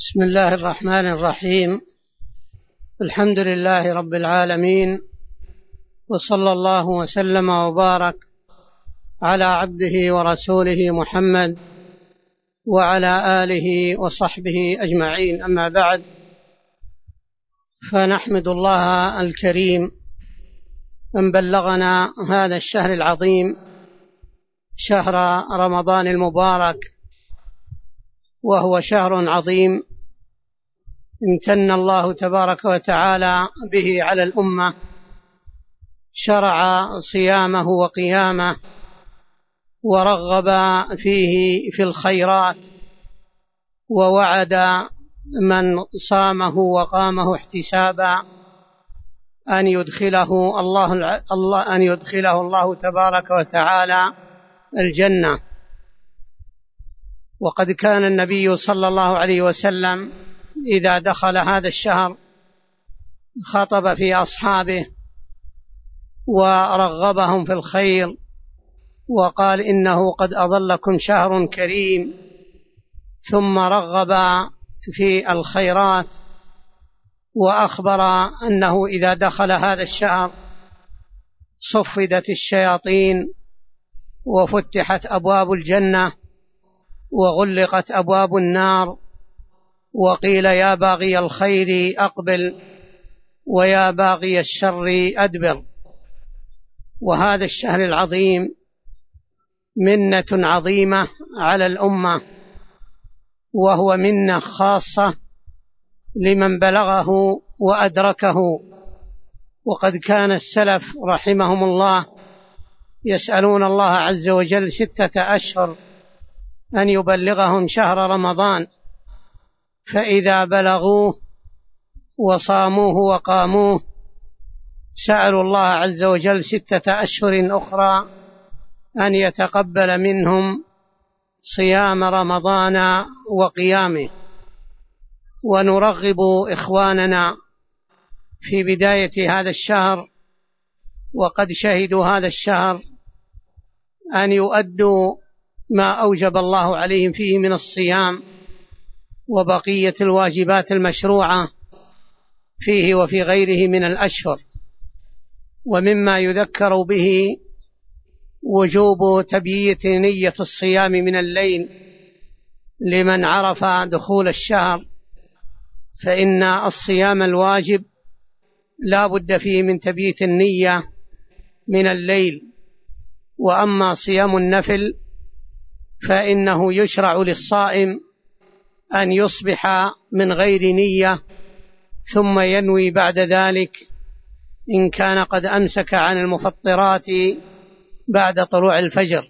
بسم الله الرحمن الرحيم. الحمد لله رب العالمين، وصلى الله وسلم وبارك على عبده ورسوله محمد وعلى آله وصحبه أجمعين. أما بعد، فنحمد الله الكريم أن بلغنا هذا الشهر العظيم، شهر رمضان المبارك، وهو شهر عظيم امتن الله تبارك وتعالى به على الأمة، شرع صيامه وقيامه، ورغب فيه في الخيرات، ووعد من صامه وقامه احتسابا أن يدخله الله تبارك وتعالى الجنة. وقد كان النبي صلى الله عليه وسلم إذا دخل هذا الشهر خطب في أصحابه ورغبهم في الخير، وقال: إنه قد أظلكم شهر كريم. ثم رغب في الخيرات، وأخبر أنه إذا دخل هذا الشهر صفدت الشياطين، وفتحت أبواب الجنة، وغلقت أبواب النار، وقيل: يا باغي الخير أقبل، ويا باغي الشر أدبر. وهذا الشهر العظيم منة عظيمة على الأمة، وهو منة خاصة لمن بلغه وأدركه. وقد كان السلف رحمهم الله يسألون الله عز وجل 6 أشهر أن يبلغهم شهر رمضان، فإذا بلغوه وصاموه وقاموه سألوا الله عز وجل 6 أشهر أخرى أن يتقبل منهم صيام رمضان وقيامه. ونرغب إخواننا في بداية هذا الشهر، وقد شهدوا هذا الشهر، أن يؤدوا ما أوجب الله عليهم فيه من الصيام وبقية الواجبات المشروعة فيه وفي غيره من الأشهر. ومما يذكر به وجوب تبييت نية الصيام من الليل لمن عرف دخول الشهر، فإن الصيام الواجب لا بد فيه من تبييت النية من الليل. وأما صيام النفل فإنه يشرع للصائم أن يصبح من غير نية، ثم ينوي بعد ذلك إن كان قد أمسك عن المفطرات بعد طلوع الفجر.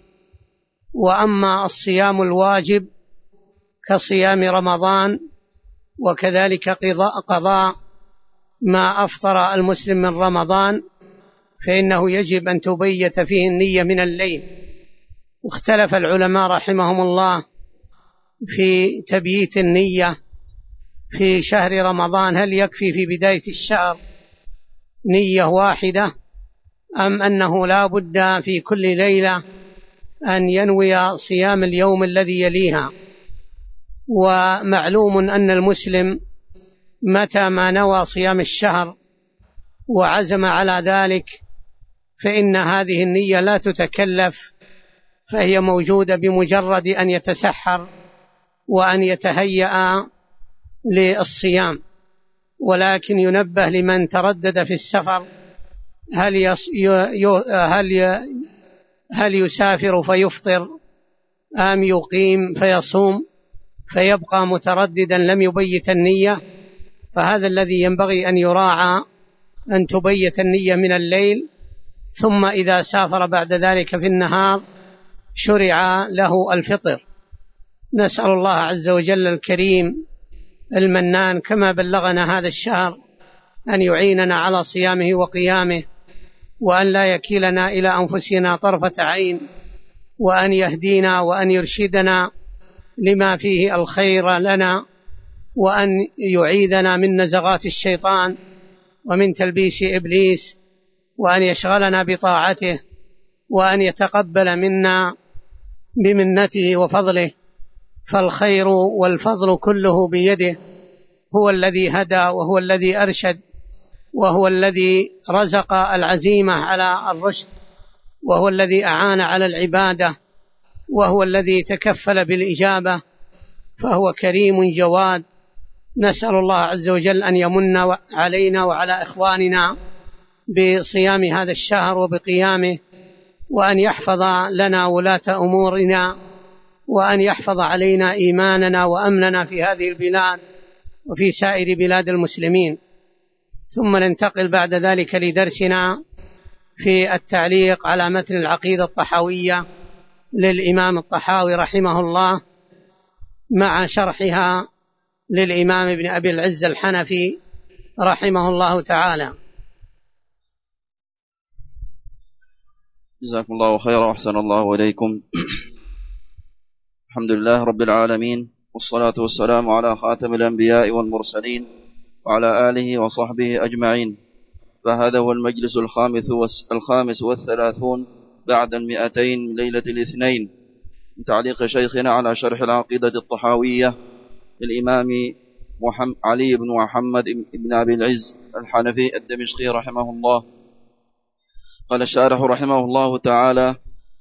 وأما الصيام الواجب كصيام رمضان، وكذلك قضاء ما أفطر المسلم من رمضان، فإنه يجب أن تبيت فيه النية من الليل. واختلف العلماء رحمهم الله في تبييت النية في شهر رمضان، هل يكفي في بداية الشهر نية واحدة، أم أنه لا بد في كل ليلة أن ينوي صيام اليوم الذي يليها. ومعلوم أن المسلم متى ما نوى صيام الشهر وعزم على ذلك فإن هذه النية لا تتكلف، فهي موجودة بمجرد أن يتسحر وأن يتهيأ للصيام. ولكن ينبه لمن تردد في السفر، هل يسافر فيفطر أم يقيم فيصوم، فيبقى مترددا لم يبيت النية. فهذا الذي ينبغي أن يراعى، أن تبيت النية من الليل، ثم إذا سافر بعد ذلك في النهار شرع له الفطر. نسأل الله عز وجل الكريم المنان كما بلغنا هذا الشهر أن يعيننا على صيامه وقيامه، وأن لا يكلنا إلى أنفسنا طرفة عين، وأن يهدينا وأن يرشدنا لما فيه الخير لنا، وأن يعيذنا من نزغات الشيطان ومن تلبيس إبليس، وأن يشغلنا بطاعته، وأن يتقبل منا بمنته وفضله. فالخير والفضل كله بيده، هو الذي هدى وهو الذي أرشد وهو الذي رزق العزيمة على الرشد وهو الذي أعان على العبادة وهو الذي تكفل بالإجابة، فهو كريم جواد. نسأل الله عز وجل أن يمن علينا وعلى إخواننا بصيام هذا الشهر وبقيامه، وأن يحفظ لنا ولاة أمورنا، وأن يحفظ علينا إيماننا وأمننا في هذه البلاد وفي سائر بلاد المسلمين. ثم ننتقل بعد ذلك لدرسنا في التعليق على متن العقيدة الطحاوية للإمام الطحاوي رحمه الله، مع شرحها للإمام ابن أبي العز الحنفي رحمه الله تعالى. جزاكم الله خيرا وأحسن الله إليكم. الحمد لله رب العالمين، والصلاة والسلام على خاتم الأنبياء والمرسلين وعلى آله وصحبه أجمعين. فهذا هو المجلس الخامس والثلاثون بعد 200 من ليلة الاثنين من تعليق شيخنا على شرح العقيدة الطحاوية للإمام علي بن محمد بن أبي العز الحنفي الدمشقي رحمه الله. قال الشارح رحمه الله تعالى: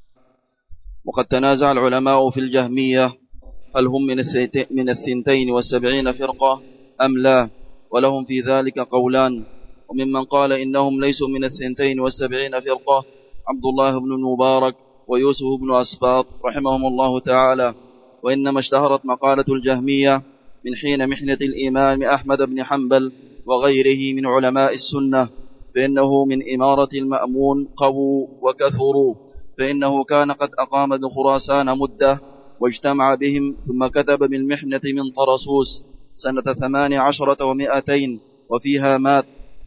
وقد تنازع العلماء في الجهمية هل هم من 72 فرقة أم لا، ولهم في ذلك قولان. وممن قال إنهم ليسوا من 72 فرقة عبد الله بن المبارك ويوسف بن أسباط رحمهم الله تعالى، وإنما اشتهرت مقالة الجهمية من حين محنة الإمام أحمد بن حنبل وغيره من علماء السنة، فإنه من إمارة المأمون قووا وكثروا، فإنه كان قد أقام بخراسان مدة واجتمع بهم، ثم كتب بالمحنة من طرسوس سنة 18 و200 وفيها مات،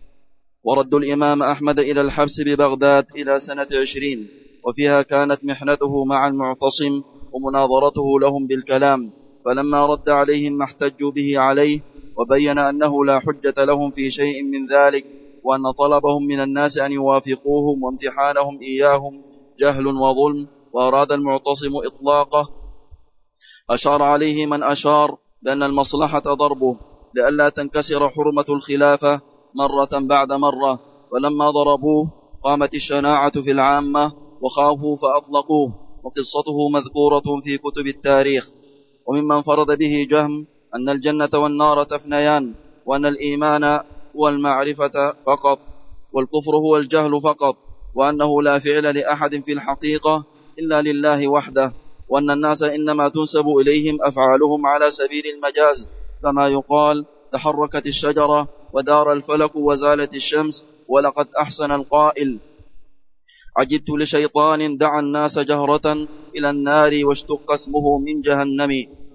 ورد الإمام أحمد إلى الحبس ببغداد إلى سنة 20، وفيها كانت محنته مع المعتصم ومناظرته لهم بالكلام، فلما رد عليهم ما احتجوا به عليه وبين أنه لا حجة لهم في شيء من ذلك، وأن طلبهم من الناس أن يوافقوهم وامتحانهم إياهم جهل وظلم، وأراد المعتصم إطلاقه، أشار عليه من أشار لأن المصلحة ضربه لئلا تنكسر حرمة الخلافة مرة بعد مرة، ولما ضربوه قامت الشناعة في العامة وخافوا فأطلقوه، وقصته مذكورة في كتب التاريخ. وممن فرض به جهم أن الجنة والنار تفنيان، وأن الإيمان هو المعرفة فقط والكفر هو الجهل فقط، وأنه لا فعل لأحد في الحقيقة إلا لله وحده، وأن الناس إنما تنسب إليهم أفعالهم على سبيل المجاز، كما يقال تحركت الشجرة ودار الفلك وزالت الشمس، ولقد أحسن القائل: عجبت لشيطان دعا الناس جهرة إلى النار واشتق اسمه من جهنم.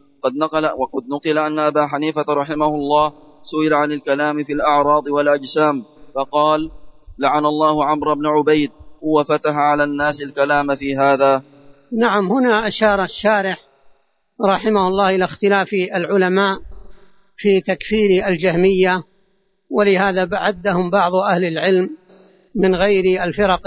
وقد نقل أن أبا حنيفة رحمه الله سئل عن الكلام في الأعراض والأجسام فقال: لعن الله عمرو بن عبيد، وفتح على الناس الكلام في هذا. نعم، هنا أشار الشارح رحمه الله إلى اختلاف العلماء في تكفير الجهمية، ولهذا بعدهم بعض أهل العلم من غير الفرق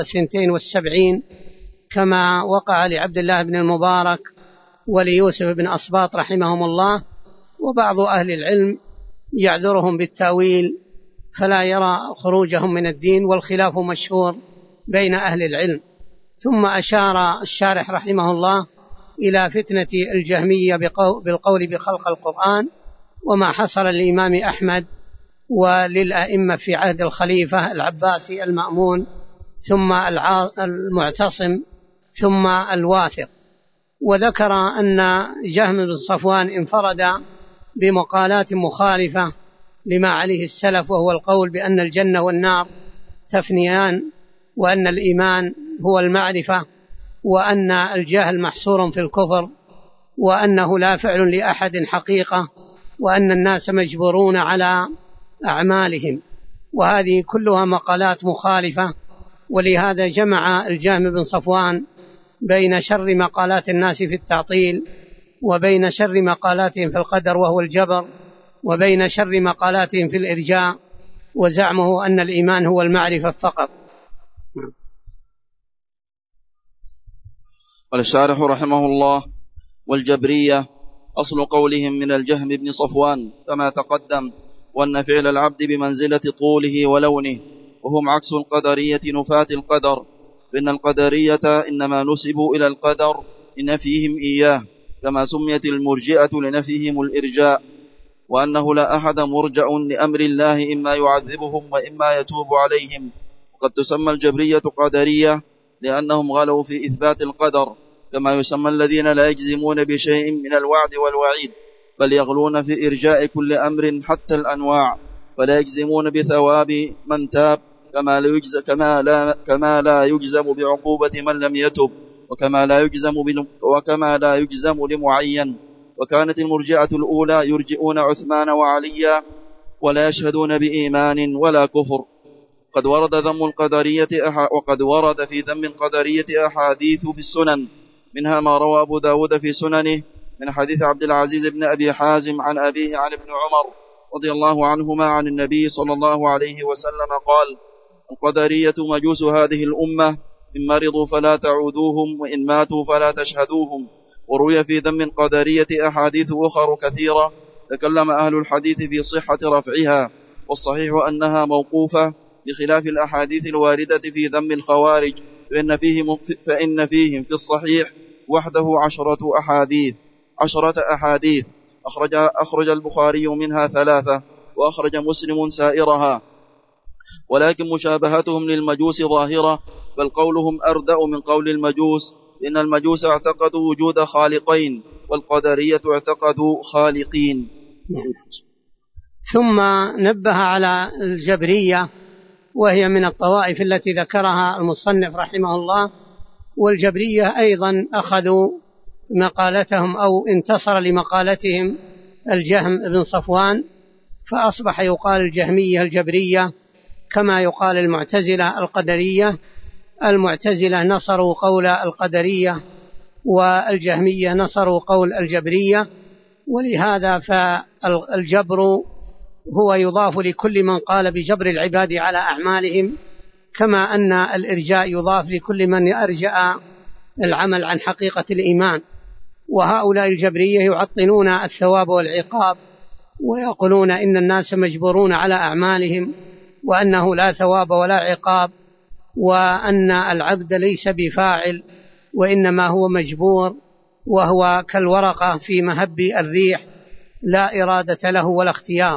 72 كما وقع لعبد الله بن المبارك وليوسف بن أسباط رحمهم الله، وبعض أهل العلم يعذرهم بالتأويل فلا يرى خروجهم من الدين، والخلاف مشهور بين أهل العلم. ثم أشار الشارح رحمه الله إلى فتنة الجهمية بالقول بخلق القرآن، وما حصل للإمام أحمد وللأئمة في عهد الخليفة العباسي المأمون، ثم المعتصم، ثم الواثق. وذكر أن جهم بن صفوان انفرد بمقالات مخالفة لما عليه السلف، وهو القول بأن الجنة والنار تفنيان، وأن الإيمان هو المعرفة، وأن الجهل محصور في الكفر، وأنه لا فعل لأحد حقيقة، وأن الناس مجبورون على أعمالهم. وهذه كلها مقالات مخالفة، ولهذا جمع الجهم بن صفوان بين شر مقالات الناس في التعطيل، وبين شر مقالاتهم في القدر وهو الجبر، وبين شر مقالاتهم في الإرجاء، وزعمه أن الإيمان هو المعرفة فقط. قال الشارح رحمه الله: والجبرية أصل قولهم من الجهم بن صفوان كما تقدم، وأن فعل العبد بمنزلة طوله ولونه، وهم عكس القدرية نفاة القدر، فإن القدرية إنما نسبوا إلى القدر لنفيهم إياه، كما سميت المرجئة لنفيهم الإرجاء، وأنه لا أحد مرجع لأمر الله إما يعذبهم وإما يتوب عليهم. وقد تسمى الجبرية قدرية لأنهم غلوا في إثبات القدر، كما يسمى الذين لا يجزمون بشيء من الوعد والوعيد، بل يغلون في إرجاء كل أمر حتى الأنواع، فلا يجزمون بثواب من تاب، كما لا يجزم بعقوبة من لم يتب، وكما لا يجزم لمعين. وكانت المرجئة الأولى يرجئون عثمان وعليا ولا يشهدون بإيمان ولا كفر. وقد ورد في ذم القدرية أحاديث في السنن، منها ما روى أبو داود في سننه من حديث عبد العزيز بن أبي حازم عن أبيه عن ابن عمر رضي الله عنهما عن النبي صلى الله عليه وسلم قال: القدرية مجوس هذه الأمة، إن مرضوا فلا تعودوهم، وإن ماتوا فلا تشهدوهم. وروي في ذم القدرية أحاديث أخر كثيرة تكلم أهل الحديث في صحة رفعها، والصحيح أنها موقوفة، بخلاف الأحاديث الواردة في ذم الخوارج، فإن فيهم في الصحيح وحده 10 أحاديث أخرج البخاري منها 3، وأخرج مسلم سائرها، ولكن مشابهتهم للمجوس ظاهرة، بل قولهم أردأ من قول المجوس، لأن المجوس اعتقدوا وجود خالقين، والقدرية اعتقدوا خالقين. ثم نبه على الجبرية، وهي من الطوائف التي ذكرها المصنف رحمه الله. والجبرية أيضا أخذوا مقالتهم أو انتصر لمقالتهم الجهم بن صفوان، فأصبح يقال الجهمية الجبرية كما يقال المعتزلة القدرية. المعتزلة نصروا قول القدرية، والجهمية نصروا قول الجبرية، ولهذا فالجبر هو يضاف لكل من قال بجبر العباد على أعمالهم، كما أن الإرجاء يضاف لكل من أرجأ العمل عن حقيقة الإيمان. وهؤلاء الجبرية يعطلون الثواب والعقاب، ويقولون إن الناس مجبورون على أعمالهم، وأنه لا ثواب ولا عقاب، وأن العبد ليس بفاعل وإنما هو مجبور، وهو كالورقة في مهب الريح لا إرادة له ولا اختيار.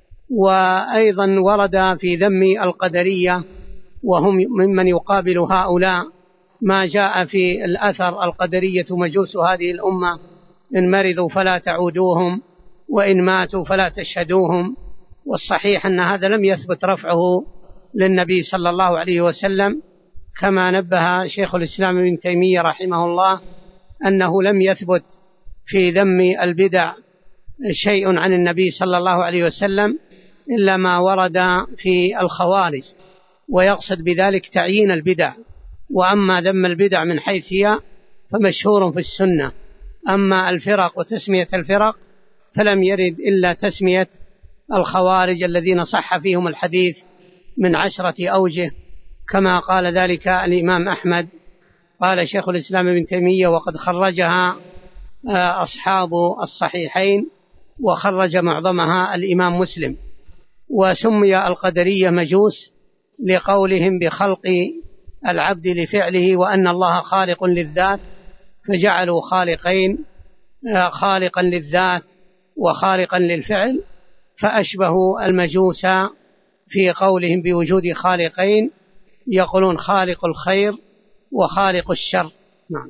وأيضا ورد في ذم القدرية، وهم ممن يقابل هؤلاء، ما جاء في الأثر: القدرية مجوس هذه الأمة، إن مرضوا فلا تعودوهم، وإن ماتوا فلا تشهدوهم. والصحيح أن هذا لم يثبت رفعه للنبي صلى الله عليه وسلم، كما نبه شيخ الإسلام ابن تيمية رحمه الله أنه لم يثبت في ذم البدع شيء عن النبي صلى الله عليه وسلم إلا ما ورد في الخوارج، ويقصد بذلك تعيين البدع. وأما ذم البدع من حيث هي فمشهور في السنة، أما الفرق وتسمية الفرق فلم يرد إلا تسمية الخوارج الذين صح فيهم الحديث من 10 أوجه، كما قال ذلك الإمام أحمد. قال شيخ الإسلام ابن تيمية: وقد خرجها أصحاب الصحيحين، وخرج معظمها الإمام مسلم. وسمي القدرية مجوس لقولهم بخلق العبد لفعله، وأن الله خالق للذات، فجعلوا خالقين، خالقا للذات وخالقا للفعل، فأشبهوا المجوس في قولهم بوجود خالقين، يقولون خالق الخير وخالق الشر. نعم.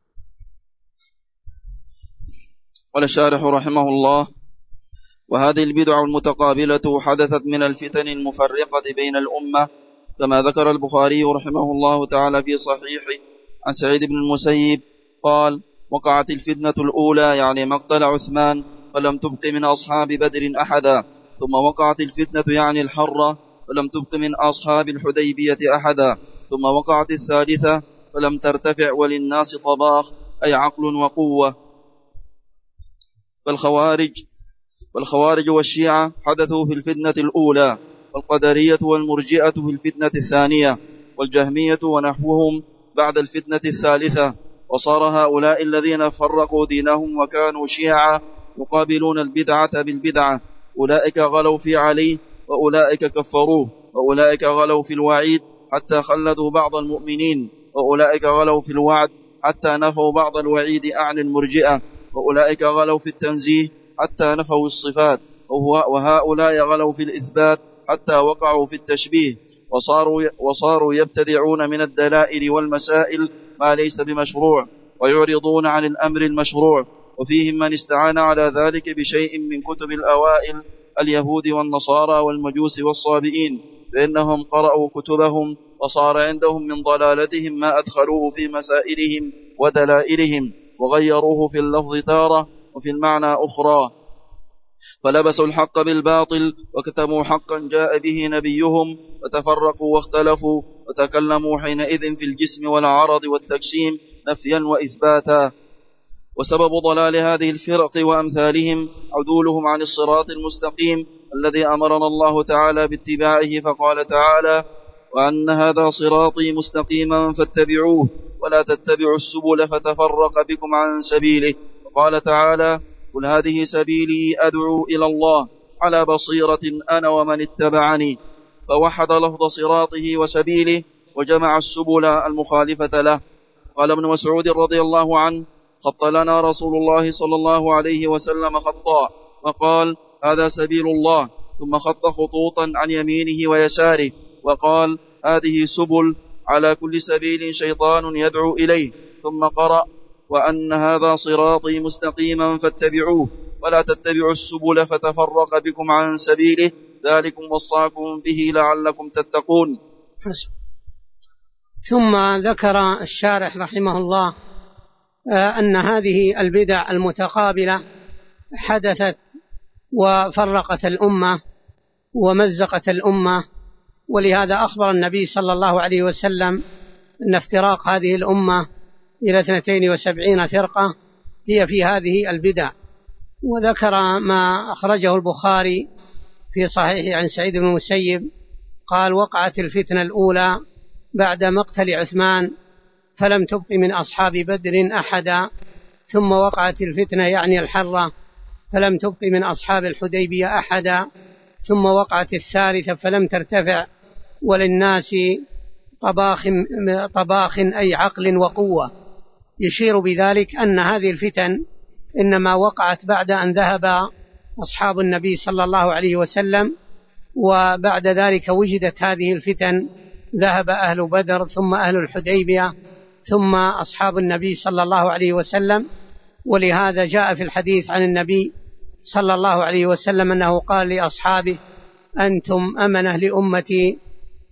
قال الشارح رحمه الله: وهذه البدع المتقابلة حدثت من الفتن المفرقة بين الأمة، كما ذكر البخاري رحمه الله تعالى في صحيحه عن سعيد بن المسيب قال: وقعت الفتنة الأولى، يعني مقتل عثمان، فلم تبق من أصحاب بدر أحدا، ثم وقعت الفتنة يعني الحرة، فلم تبق من أصحاب الحديبية أحدا، ثم وقعت الثالثة فلم ترتفع وللناس طباخ، أي عقل وقوة. فالخوارج والشيعة حدثوا في الفتنة الأولى، والقدرية والمرجئة في الفتنة الثانية، والجهمية ونحوهم بعد الفتنة الثالثة. وصار هؤلاء الذين فرقوا دينهم وكانوا شيعا يقابلون البدعة بالبدعة، أولئك غلوا في علي وأولئك كفروه، وأولئك غلوا في الوعيد حتى خلدوا بعض المؤمنين، وأولئك غلوا في الوعد حتى نفوا بعض الوعيد عن المرجئة، وأولئك غلوا في التنزيه حتى نفوا الصفات، وهؤلاء غلوا في الإثبات حتى وقعوا في التشبيه، وصاروا يبتدعون من الدلائل والمسائل ما ليس بمشروع، ويعرضون عن الأمر المشروع. وفيهم من استعان على ذلك بشيء من كتب الأوائل اليهود والنصارى والمجوس والصابئين، فإنهم قرأوا كتبهم وصار عندهم من ضلالتهم ما أدخلوه في مسائلهم ودلائلهم، وغيروه في اللفظ تارة وفي المعنى أخرى، فلبسوا الحق بالباطل وكتموا حقا جاء به نبيهم، وتفرقوا واختلفوا وتكلموا حينئذ في الجسم والعرض والتجسيم نفيا وإثباتا. وسبب ضلال هذه الفرق وأمثالهم عدولهم عن الصراط المستقيم الذي أمرنا الله تعالى باتباعه، فقال تعالى: وأن هذا صراطي مستقيما فاتبعوه ولا تتبعوا السبل فتفرق بكم عن سبيله. وقال تعالى: قل هذه سبيلي أدعو إلى الله على بصيرة أنا ومن اتبعني، فوحد لفظ صراطه وسبيله وجمع السبل المخالفة له. قال ابن مسعود رضي الله عنه: خط لنا رسول الله صلى الله عليه وسلم خطا وقال: هذا سبيل الله، ثم خط خطوطا عن يمينه ويساره وقال: هذه سبل، على كل سبيل شيطان يدعو إليه، ثم قرأ: وأن هذا صراطي مستقيما فاتبعوه ولا تتبعوا السبل فتفرق بكم عن سبيله، ذلكم وصاكم به لعلكم تتقون. ثم ذكر الشارح رحمه الله أن هذه البدع المتقابلة حدثت وفرقت الأمة ومزقت الأمة، ولهذا أخبر النبي صلى الله عليه وسلم أن افتراق هذه الأمة إلى 72 فرقة هي في هذه البدع. وذكر ما أخرجه البخاري في صحيح عن سعيد بن المسيب قال: وقعت الفتنة الأولى بعد مقتل عثمان فلم تبق من أصحاب بدر أحدا، ثم وقعت الفتنة يعني الحرة فلم تبق من أصحاب الحديبية أحدا، ثم وقعت الثالثة فلم ترتفع وللناس طباخ أي عقل وقوة، يشير بذلك أن هذه الفتن إنما وقعت بعد أن ذهب أصحاب النبي صلى الله عليه وسلم، وبعد ذلك وجدت هذه الفتن، ذهب أهل بدر ثم أهل الحديبية ثم أصحاب النبي صلى الله عليه وسلم. ولهذا جاء في الحديث عن النبي صلى الله عليه وسلم أنه قال لأصحابه: أنتم أمنة لأمتي،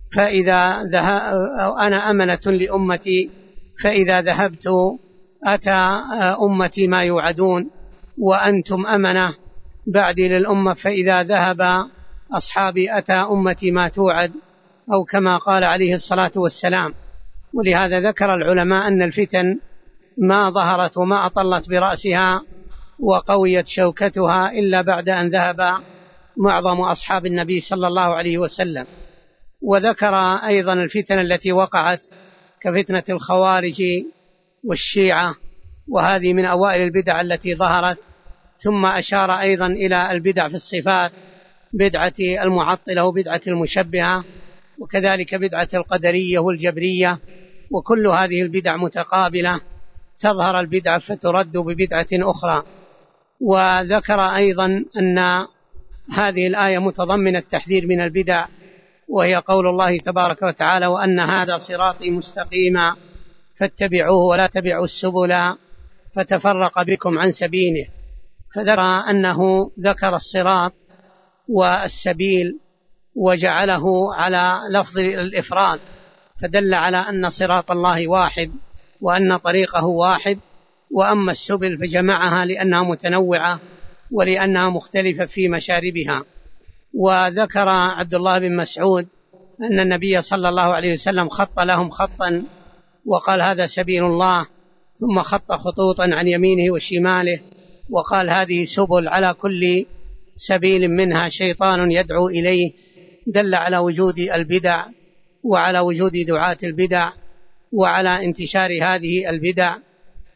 أنا أمنة لأمتي، فإذا ذهبت أتى أمتي ما يوعدون، وأنتم أمنة بعدي للأمة، فإذا ذهب أصحابي أتى أمتي ما توعد، أو كما قال عليه الصلاة والسلام. ولهذا ذكر العلماء أن الفتن ما ظهرت وما أطلت برأسها وقويت شوكتها إلا بعد أن ذهب معظم أصحاب النبي صلى الله عليه وسلم. وذكر أيضا الفتن التي وقعت كفتنة الخوارج والشيعة، وهذه من أوائل البدع التي ظهرت. ثم أشار أيضا إلى البدع في الصفات، بدعة المعطلة وبدعة المشبهة، وكذلك بدعة القدرية والجبرية، وكل هذه البدع متقابلة، تظهر البدعة فترد ببدعة أخرى. وذكر أيضا أن هذه الآية متضمنة التحذير من البدع، وهي قول الله تبارك وتعالى: وأن هذا صراطي مستقيما فاتبعوه ولا تبعوا السبل فتفرق بكم عن سبيله. فذكر أنه ذكر الصراط والسبيل وجعله على لفظ الإفراد، فدل على أن صراط الله واحد وأن طريقه واحد، وأما السبل فجمعها لأنها متنوعة ولأنها مختلفة في مشاربها. وذكر عبد الله بن مسعود أن النبي صلى الله عليه وسلم خط لهم خطا وقال: هذا سبيل الله، ثم خط خطوطا عن يمينه وشماله وقال: هذه سبل، على كل سبيل منها شيطان يدعو إليه. دل على وجود البدع وعلى وجود دعاة البدع وعلى انتشار هذه البدع،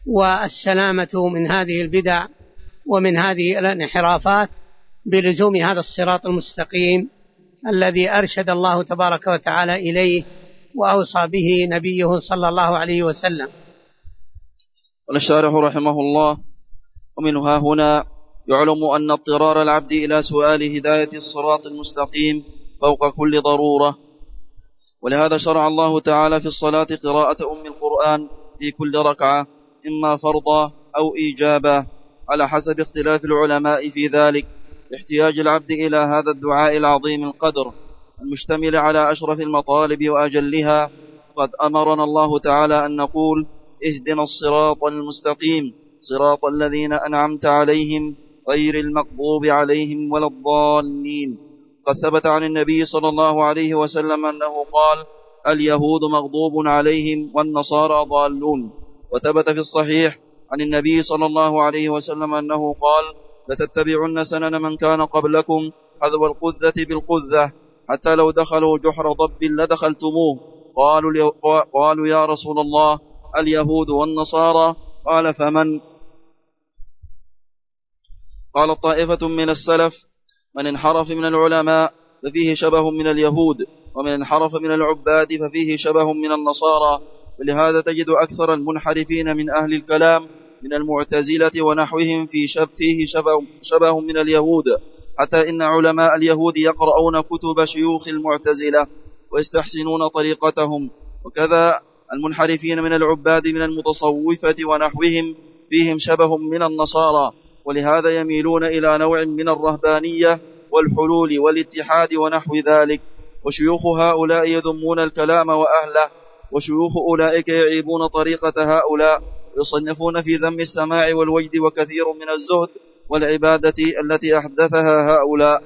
والسلامة من هذه البدع ومن هذه الانحرافات بلزوم هذا الصراط المستقيم الذي أرشد الله تبارك وتعالى إليه وأوصى به نبيه صلى الله عليه وسلم. قال الشارح رحمه الله: ومنها هنا يعلم أن اضطرار العبد إلى سؤال هداية الصراط المستقيم فوق كل ضرورة، ولهذا شرع الله تعالى في الصلاة قراءة أم القرآن في كل ركعة، إما فرضا أو إيجابا، على حسب اختلاف العلماء في ذلك، احتياج العبد إلى هذا الدعاء العظيم القدر المشتمل على أشرف المطالب وأجلها. قد أمرنا الله تعالى أن نقول: اهدنا الصراط المستقيم صراط الذين أنعمت عليهم غير المغضوب عليهم ولا الضالين. قد ثبت عن النبي صلى الله عليه وسلم أنه قال: اليهود مغضوب عليهم والنصارى ضالون. وثبت في الصحيح عن النبي صلى الله عليه وسلم أنه قال: لتتبعن سنن من كان قبلكم حذو القذة بالقذة، حتى لو دخلوا جحر ضب لدخلتموه. قالوا يا رسول الله اليهود والنصارى؟ قال: فمن؟ قال: طائفة من السلف: من انحرف من العلماء ففيه شبه من اليهود، ومن انحرف من العباد ففيه شبه من النصارى. ولهذا تجد أكثر المنحرفين من أهل الكلام من المعتزلة ونحوهم فيه شبه من اليهود، حتى إن علماء اليهود يقرؤون كتب شيوخ المعتزلة ويستحسنون طريقتهم. وكذا المنحرفين من العباد من المتصوفة ونحوهم فيهم شبه من النصارى، ولهذا يميلون إلى نوع من الرهبانية والحلول والاتحاد ونحو ذلك. وشيوخ هؤلاء يذمون الكلام وأهله، وشيوخ أولئك يعيبون طريقة هؤلاء، يصنفون في ذم السماع والوجد وكثير من الزهد والعبادة التي أحدثها هؤلاء.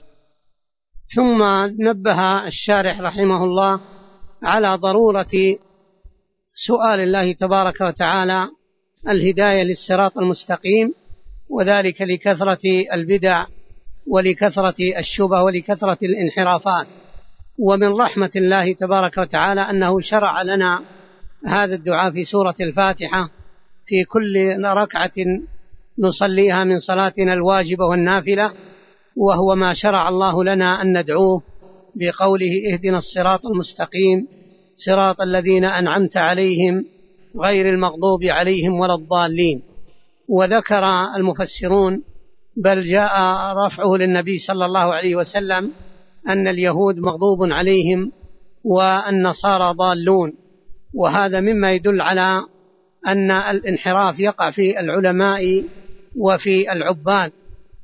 ثم نبه الشارح رحمه الله على ضرورة سؤال الله تبارك وتعالى الهداية للصراط المستقيم، وذلك لكثرة البدع ولكثرة الشبه ولكثرة الانحرافات. ومن رحمة الله تبارك وتعالى أنه شرع لنا هذا الدعاء في سورة الفاتحة في كل ركعة نصليها من صلاتنا الواجبة والنافلة، وهو ما شرع الله لنا أن ندعوه بقوله: اهدنا الصراط المستقيم صراط الذين أنعمت عليهم غير المغضوب عليهم ولا الضالين. وذكر المفسرون بل جاء رفعه للنبي صلى الله عليه وسلم أن اليهود مغضوب عليهم والنصارى ضالون، وهذا مما يدل على أن الانحراف يقع في العلماء وفي العباد.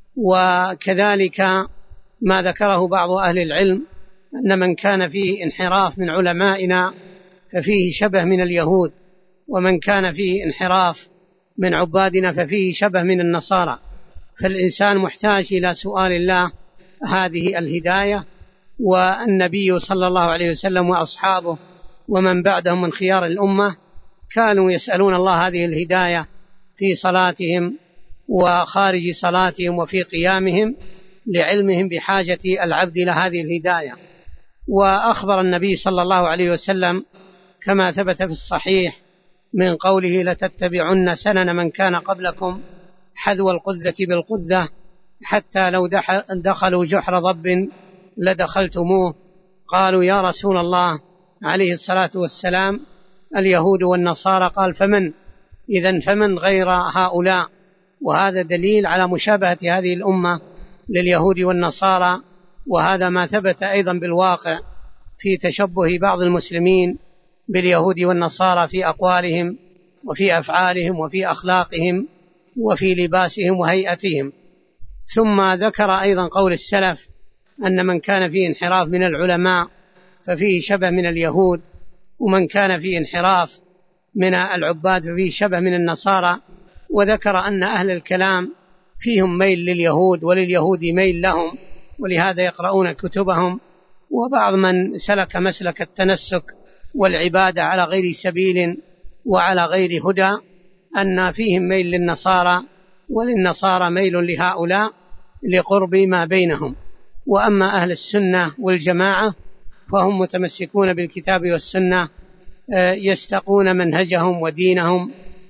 وكذلك ما ذكره بعض أهل العلم أن من كان فيه انحراف من علمائنا ففيه شبه من اليهود، ومن كان فيه انحراف من عبادنا ففيه شبه من النصارى. فالإنسان محتاج إلى سؤال الله هذه الهداية، والنبي صلى الله عليه وسلم وأصحابه ومن بعدهم من خيار الأمة كانوا يسألون الله هذه الهداية في صلاتهم وخارج صلاتهم وفي قيامهم، لعلمهم بحاجة العبد إلى هذه الهداية. وأخبر النبي صلى الله عليه وسلم كما ثبت في الصحيح من قوله: لتتبعن سنن من كان قبلكم حذو القذة بالقذة، حتى لو دخلوا جحر ضب لدخلتموه. قالوا يا رسول الله عليه الصلاة والسلام اليهود والنصارى؟ قال: فمن؟ إذن فمن غير هؤلاء؟ وهذا دليل على مشابهة هذه الأمة لليهود والنصارى، وهذا ما ثبت أيضا بالواقع في تشبه بعض المسلمين باليهود والنصارى في أقوالهم وفي أفعالهم وفي أخلاقهم وفي لباسهم وهيئتهم. ثم ذكر أيضا قول السلف أن من كان فيه انحراف من العلماء ففيه شبه من اليهود، ومن كان فيه انحراف من العباد ففيه شبه من النصارى. وذكر أن أهل الكلام فيهم ميل لليهود ولليهود ميل لهم، ولهذا يقرؤون كتبهم. وبعض من سلك مسلك التنسك والعبادة على غير سبيل وعلى غير هدى أن فيهم ميل للنصارى، وللنصارى ميل لهؤلاء لقرب ما بينهم. وأما أهل السنة والجماعة فهم متمسكون بالكتاب والسنة، يستقون منهجهم ودينهم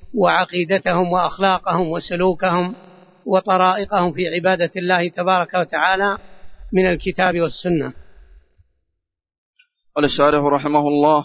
وعقيدتهم وأخلاقهم وسلوكهم وطرائقهم في عبادة الله تبارك وتعالى من الكتاب والسنة. قال الشارح رحمه الله: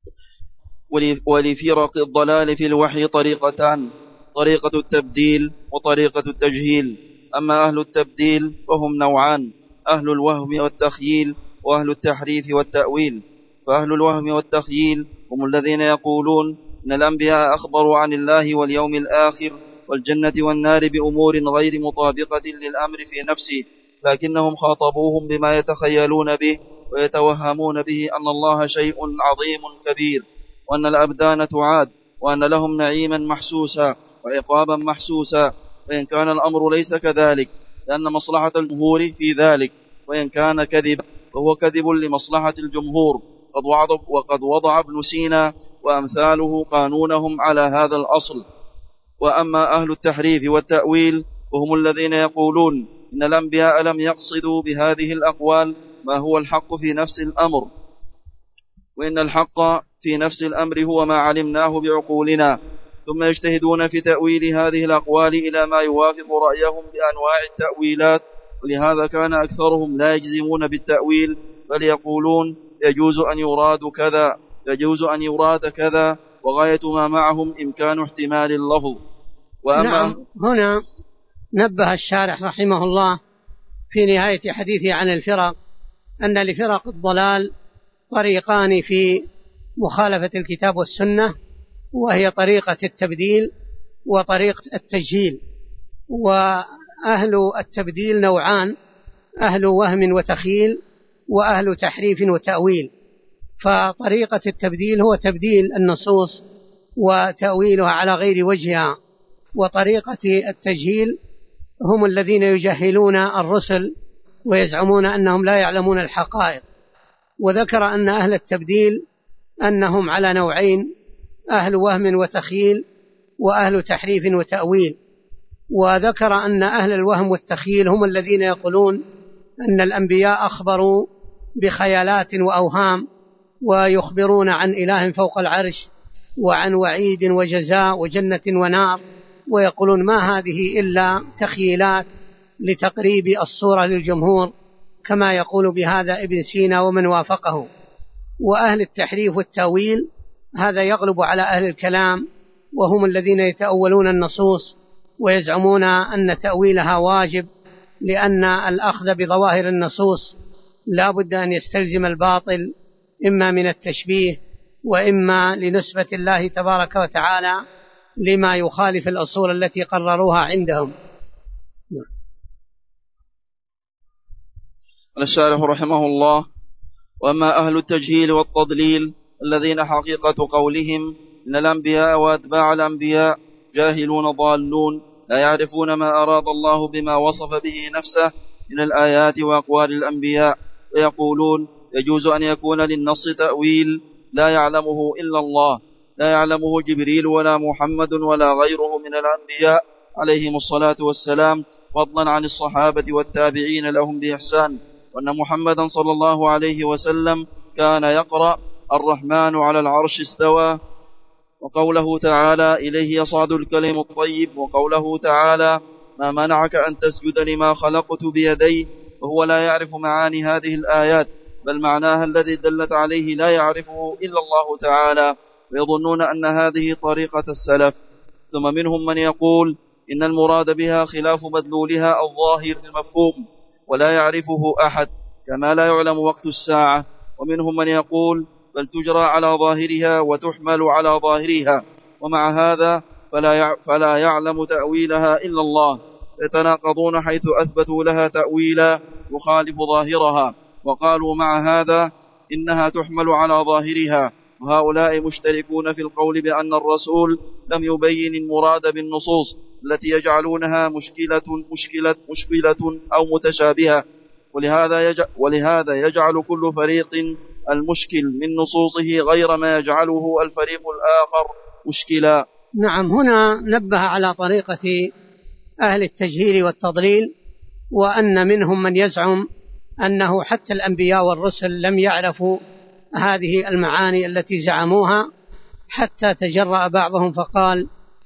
ولفرق الضلال في الوحي طريقتان: طريقة التبديل وطريقة التجهيل. أما أهل التبديل فهم نوعان: أهل الوهم والتخييل وأهل التحريف والتأويل. فأهل الوهم والتخييل هم الذين يقولون إن الأنبياء أخبروا عن الله واليوم الآخر والجنة والنار بأمور غير مطابقة للأمر في نفسه، لكنهم خاطبوهم بما يتخيلون به ويتوهمون به أن الله شيء عظيم كبير، وأن الأبدان تعاد، وأن لهم نعيما محسوسا وعقابا محسوسا، وإن كان الأمر ليس كذلك، لأن مصلحة الجمهور في ذلك، وإن كان كذبا فهو كذب لمصلحة الجمهور. وقد وضع ابن سينا وأمثاله قانونهم على هذا الأصل. وأما أهل التحريف والتأويل وهم الذين يقولون إن الأنبياء لم يقصدوا بهذه الأقوال ما هو الحق في نفس الأمر، وإن الحق في نفس الأمر هو ما علمناه بعقولنا، ثم يجتهدون في تأويل هذه الأقوال إلى ما يوافق رأيهم بأنواع التأويلات. ولهذا كان أكثرهم لا يجزمون بالتأويل، بل يقولون يجوز أن يراد كذا، يجوز أن يراد كذا، وغاية ما معهم إمكان احتمال اللفظ. نعم، هنا نبه الشارح رحمه الله في نهاية حديثه عن الفرق أن لفرق الضلال طريقان في مخالفة الكتاب والسنة، وهي طريقة التبديل وطريقة التجهيل. وأهل التبديل نوعان: أهل وهم وتخيل وأهل تحريف وتأويل. فطريقة التبديل هو تبديل النصوص وتأويلها على غير وجهها، وطريقة التجهيل هم الذين يجهلون الرسل ويزعمون أنهم لا يعلمون الحقائق. وذكر أن أهل التبديل أنهم على نوعين: أهل وهم وتخيل وأهل تحريف وتأويل. وذكر أن أهل الوهم والتخيل هم الذين يقولون أن الأنبياء أخبروا بخيالات وأوهام، ويخبرون عن إله فوق العرش وعن وعيد وجزاء وجنة ونار، ويقولون ما هذه إلا تخيلات لتقريب الصورة للجمهور، كما يقول بهذا ابن سينا ومن وافقه. وأهل التحريف والتأويل هذا يغلب على أهل الكلام، وهم الذين يتأولون النصوص ويزعمون أن تأويلها واجب، لأن الأخذ بظواهر النصوص لا بد أن يستلزم الباطل، إما من التشبيه وإما لنسبة الله تبارك وتعالى لما يخالف الأصول التي قرروها عندهم. قال الشارح رحمه الله: وأما أهل التجهيل والتضليل الذين حقيقة قولهم إن الأنبياء وأتباع الأنبياء جاهلون ضالون لا يعرفون ما أراد الله بما وصف به نفسه من الآيات وأقوال الأنبياء، ويقولون يجوز أن يكون للنص تأويل لا يعلمه إلا الله، لا يعلمه جبريل ولا محمد ولا غيره من الأنبياء عليهم الصلاة والسلام، فضلا عن الصحابة والتابعين لهم بإحسان، وأن محمدا صلى الله عليه وسلم كان يقرأ الرحمن على العرش استوى، وقوله تعالى إليه يصعد الكلم الطيب، وقوله تعالى ما منعك أن تسجد لما خلقت بيدي، وهو لا يعرف معاني هذه الآيات، بل معناها الذي دلت عليه لا يعرفه إلا الله تعالى، ويظنون أن هذه طريقة السلف. ثم منهم من يقول إن المراد بها خلاف مدلولها الظاهر المفهوم ولا يعرفه أحد، كما لا يعلم وقت الساعة. ومنهم من يقول بل تجرى على ظاهرها وتحمل على ظاهرها، ومع هذا فلا يعلم تأويلها إلا الله، يتناقضون حيث أثبتوا لها تأويلا يخالف ظاهرها، وقالوا مع هذا إنها تحمل على ظاهرها. وهؤلاء مشتركون في القول بأن الرسول لم يبين المراد بالنصوص التي يجعلونها مشكلة أو متشابهة، ولهذا يجعل كل فريق المشكل من نصوصه غير ما يجعله الفريق الآخر مشكلا. نعم، هنا نبه على طريقة أهل التجهيل والتضليل، وأن منهم من يزعم أنه حتى الأنبياء والرسل لم يعرفوا هذه المعاني التي زعموها، حتى تجرأ بعضهم فقال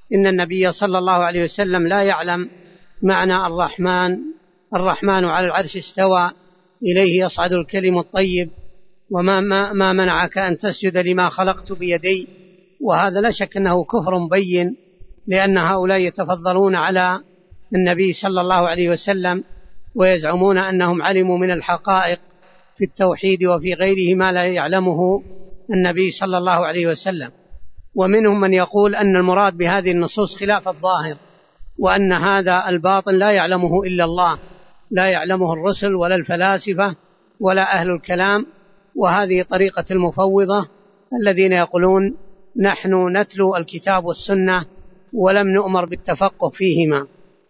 إن النبي صلى الله عليه وسلم لا يعلم معنى الرحمن على العرش استوى إليه يصعد الكلم الطيب ما منعك أن تسجد لما خلقت بيدي. وهذا لا شك أنه كفر بين، لأن هؤلاء يتفضلون على النبي صلى الله عليه وسلم ويزعمون أنهم علموا من الحقائق في التوحيد وفي غيره ما لا يعلمه النبي صلى الله عليه وسلم. ومنهم من يقول أن المراد بهذه النصوص خلاف الظاهر، وأن هذا الباطن لا يعلمه إلا الله، لا يعلمه الرسل ولا الفلاسفة ولا أهل الكلام. وهذه طريقة المفوضة الذين يقولون نحن نتلو الكتاب والسنة ولم نؤمر بالتفقه فيهما.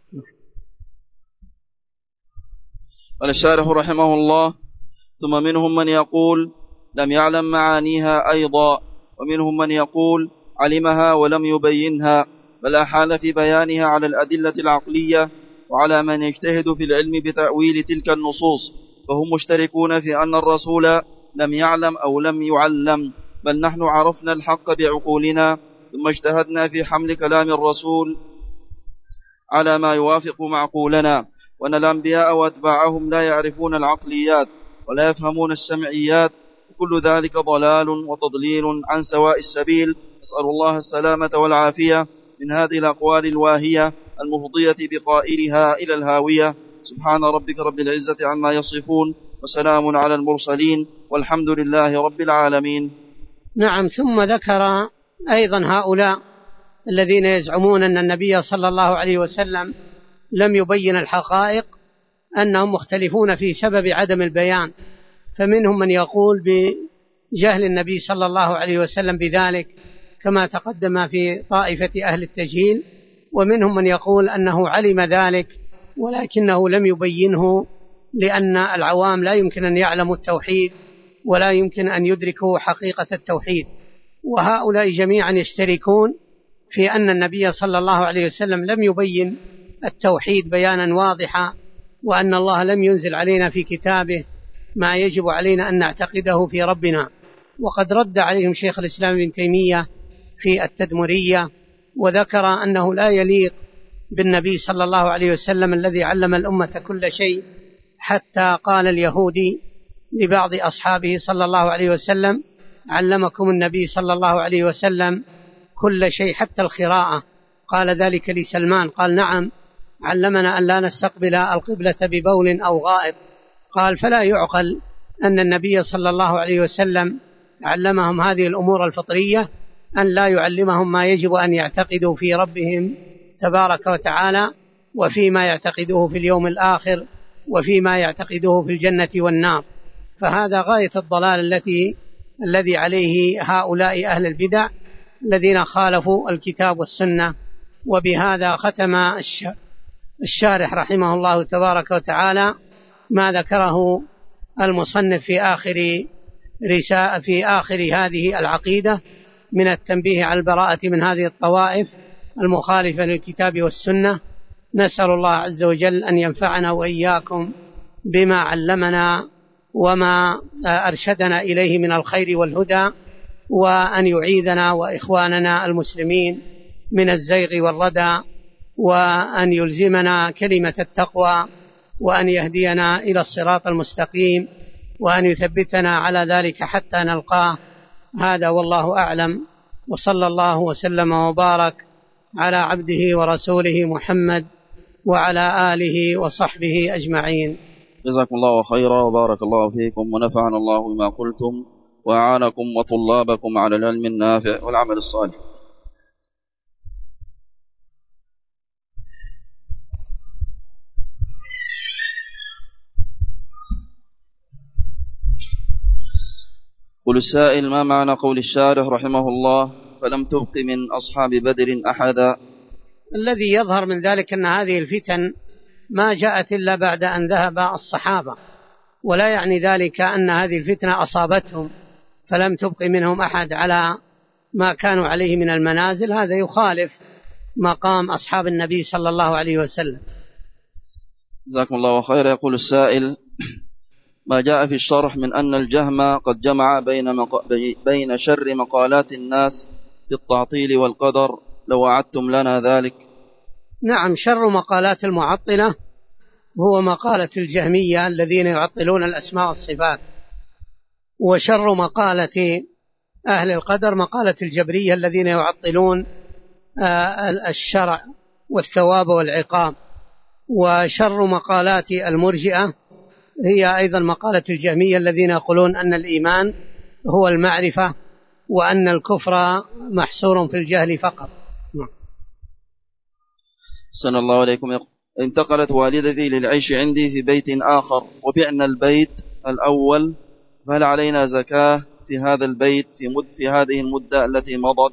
قال الشارح رحمه الله: ثم منهم من يقول لم يعلم معانيها أيضا، ومنهم من يقول علمها ولم يبينها، بل أحال في بيانها على الأدلة العقلية وعلى من يجتهد في العلم بتأويل تلك النصوص، فهم مشتركون في أن الرسول لم يعلم أو لم يعلم، بل نحن عرفنا الحق بعقولنا ثم اجتهدنا في حمل كلام الرسول على ما يوافق معقولنا، وأن الأنبياء وأتباعهم لا يعرفون العقليات ولا يفهمون السمعيات، كل ذلك ضلال وتضليل عن سواء السبيل، نسأل الله السلامة والعافية من هذه الأقوال الواهية المفضية بقائلها إلى الهاوية. سبحان ربك رب العزة عما يصفون، وسلام على المرسلين، والحمد لله رب العالمين. نعم. ثم ذكر أيضا هؤلاء الذين يزعمون أن النبي صلى الله عليه وسلم لم يبين الحقائق أنهم مختلفون في سبب عدم البيان، فمنهم من يقول بجهل النبي صلى الله عليه وسلم بذلك كما تقدم في طائفة أهل التجهيل، ومنهم من يقول أنه علم ذلك ولكنه لم يبينه، لأن العوام لا يمكن أن يعلموا التوحيد ولا يمكن أن يدركوا حقيقة التوحيد. وهؤلاء جميعا يشتركون في أن النبي صلى الله عليه وسلم لم يبين التوحيد بيانا واضحا، وأن الله لم ينزل علينا في كتابه ما يجب علينا أن نعتقده في ربنا. وقد رد عليهم شيخ الإسلام ابن تيمية في التدمرية، وذكر أنه لا يليق بالنبي صلى الله عليه وسلم الذي علم الأمة كل شيء، حتى قال اليهودي لبعض أصحابه صلى الله عليه وسلم: علمكم النبي صلى الله عليه وسلم كل شيء حتى القراءة. قال ذلك لسلمان، قال: نعم، علمنا أن لا نستقبل القبلة ببول أو غائط. قال: فلا يعقل أن النبي صلى الله عليه وسلم علمهم هذه الأمور الفطرية أن لا يعلمهم ما يجب أن يعتقدوا في ربهم تبارك وتعالى، وفيما يعتقدوه في اليوم الآخر، وفيما يعتقدوه في الجنة والنار. فهذا غاية الضلال الذي عليه هؤلاء أهل البدع الذين خالفوا الكتاب والسنة. وبهذا ختم الشارح رحمه الله تبارك وتعالى ما ذكره المصنف في آخر هذه العقيدة من التنبيه على البراءة من هذه الطوائف المخالفة للكتاب والسنة. نسأل الله عز وجل أن ينفعنا وإياكم بما علمنا وما أرشدنا إليه من الخير والهدى، وأن يعيذنا وإخواننا المسلمين من الزيغ والردى، وأن يلزمنا كلمة التقوى، وأن يهدينا إلى الصراط المستقيم، وأن يثبتنا على ذلك حتى نلقاه. هذا والله أعلم، وصلى الله وسلم وبارك على عبده ورسوله محمد وعلى آله وصحبه أجمعين. جزاكم الله خيرا وبارك الله فيكم، ونفعنا الله بما قلتم، وأعانكم وطلابكم على العلم النافع والعمل الصالح. قل السائل: ما معنى قول الشارح رحمه الله: فلم تبق من أصحاب بدر أحدا؟ الذي يظهر من ذلك أن هذه الفتن ما جاءت إلا بعد أن ذهب الصحابة، ولا يعني ذلك أن هذه الفتنة أصابتهم فلم تبق منهم أحد على ما كانوا عليه من المنازل. هذا يخالف مقام أصحاب النبي صلى الله عليه وسلم. جزاكم الله خيرا. يقول السائل: ما جاء في الشرح من أن الجهم قد جمع بين شر مقالات الناس في التعطيل والقدر لو أعدتم لنا ذلك. نعم، شر مقالات المعطلة هو مقالة الجهمية الذين يعطلون الأسماء والصفات، وشر مقالة أهل القدر مقالة الجبرية الذين يعطلون الشرع والثواب والعقاب. وشر مقالات المرجئة هي أيضا مقالة الجهمية الذين يقولون أن الإيمان هو المعرفة وأن الكفر محصور في الجهل فقط. صلى الله عليكم. انتقلت والدتي للعيش عندي في بيت آخر وبعنا البيت الأول، فهل علينا زكاة في هذا البيت في هذه المدة التي مضت؟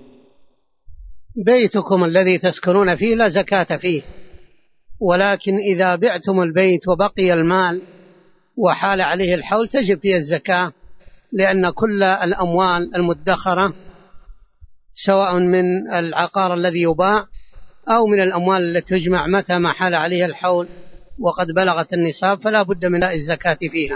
بيتكم الذي تسكنون فيه لا زكاة فيه، ولكن إذا بعتم البيت وبقي المال وحال عليه الحول تجب فيه الزكاة، لأن كل الأموال المدخرة سواء من العقار الذي يباع أو من الأموال التي تجمع متى ما حال عليها الحول وقد بلغت النصاب فلا بد من الزكاة فيها.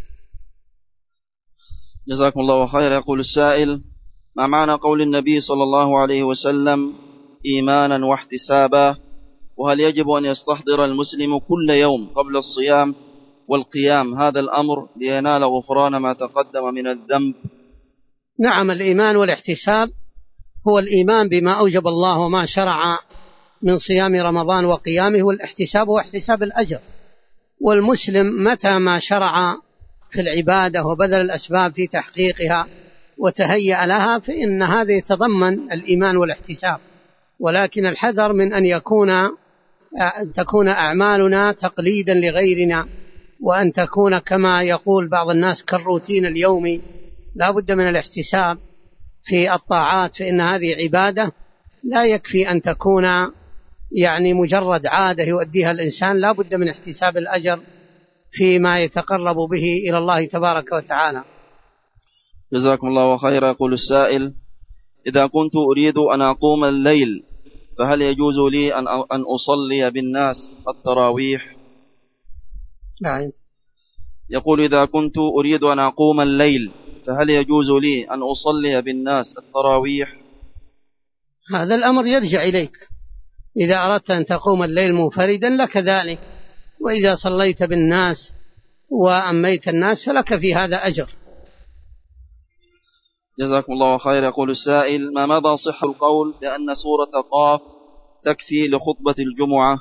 جزاكم الله خير. يقول السائل: ما معنى قول النبي صلى الله عليه وسلم إيمانا واحتسابا؟ وهل يجب أن يستحضر المسلم كل يوم قبل الصيام والقيام هذا الأمر لينال غفران ما تقدم من الذنب؟ نعم، الإيمان والاحتساب هو الإيمان بما أوجب الله وما شرع من صيام رمضان وقيامه، والاحتساب هو احتساب الأجر. والمسلم متى ما شرع في العبادة وبذل الأسباب في تحقيقها وتهيأ لها فإن هذا يتضمن الإيمان والاحتساب، ولكن الحذر من أن تكون أعمالنا تقليدا لغيرنا، وأن تكون كما يقول بعض الناس كالروتين اليومي. لا بد من الاحتساب في الطاعات، فإن هذه عبادة لا يكفي أن تكون مجرد عادة يؤديها الإنسان، لا بد من احتساب الأجر فيما يتقرب به إلى الله تبارك وتعالى. جزاكم الله خيرا. يقول السائل: إذا كنت أريد أن أقوم الليل فهل يجوز لي أن أصلي بالناس التراويح؟ لا. يقول: إذا كنت أريد أن أقوم الليل فهل يجوز لي أن أصلي بالناس التراويح؟ هذا الأمر يرجع إليك، إذا أردت أن تقوم الليل منفردا لك ذلك، وإذا صليت بالناس وأميت الناس فلك في هذا أجر. جزاكم الله خير. يقول السائل: ما مدى صحة القول بأن سورة قاف تكفي لخطبة الجمعة؟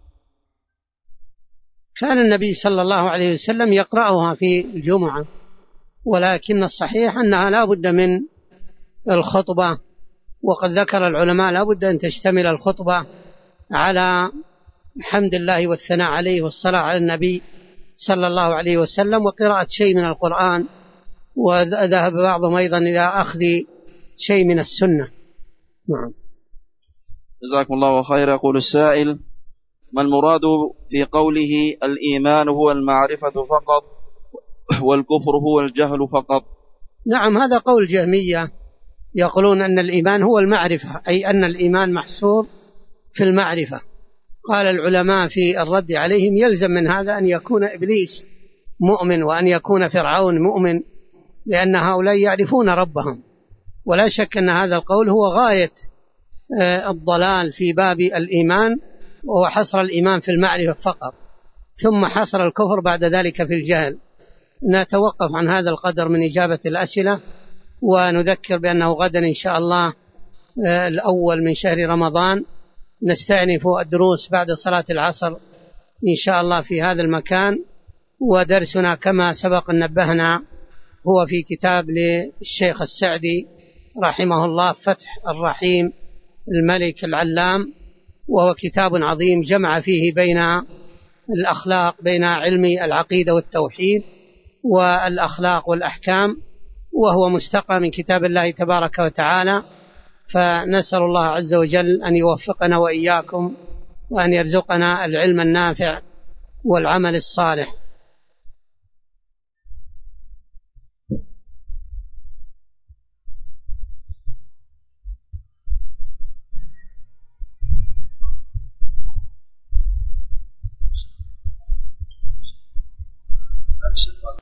كان النبي صلى الله عليه وسلم يقرأها في الجمعة، ولكن الصحيح أنها لا بد من الخطبة، وقد ذكر العلماء لا بد أن تشتمل الخطبة على حمد الله والثناء عليه والصلاة على النبي صلى الله عليه وسلم وقراءة شيء من القرآن، وذهب بعضهم أيضا إلى أخذ شيء من السنة. نعم. جزاكم الله خير. يقول السائل: ما المراد في قوله الإيمان هو المعرفة فقط والكفر هو الجهل فقط؟ نعم، هذا قول جهمية، يقولون أن الإيمان هو المعرفة، أي أن الإيمان محصور في المعرفة. قال العلماء في الرد عليهم: يلزم من هذا أن يكون إبليس مؤمن وأن يكون فرعون مؤمن، لأن هؤلاء يعرفون ربهم. ولا شك أن هذا القول هو غاية الضلال في باب الإيمان، وهو حصر الإيمان في المعرفة فقط، ثم حصر الكفر بعد ذلك في الجهل. نتوقف عن هذا القدر من إجابة الأسئلة، ونذكر بأنه غدا إن شاء الله الأول من شهر رمضان نستأنف الدروس بعد صلاة العصر إن شاء الله في هذا المكان، ودرسنا كما سبق نبهنا هو في كتاب للشيخ السعدي رحمه الله فتح الرحيم الملك العلام، وهو كتاب عظيم جمع فيه بين الأخلاق، بين علم العقيدة والتوحيد والأخلاق والأحكام، وهو مستقى من كتاب الله تبارك وتعالى. فنسأل الله عز وجل أن يوفقنا وإياكم، وأن يرزقنا العلم النافع والعمل الصالح.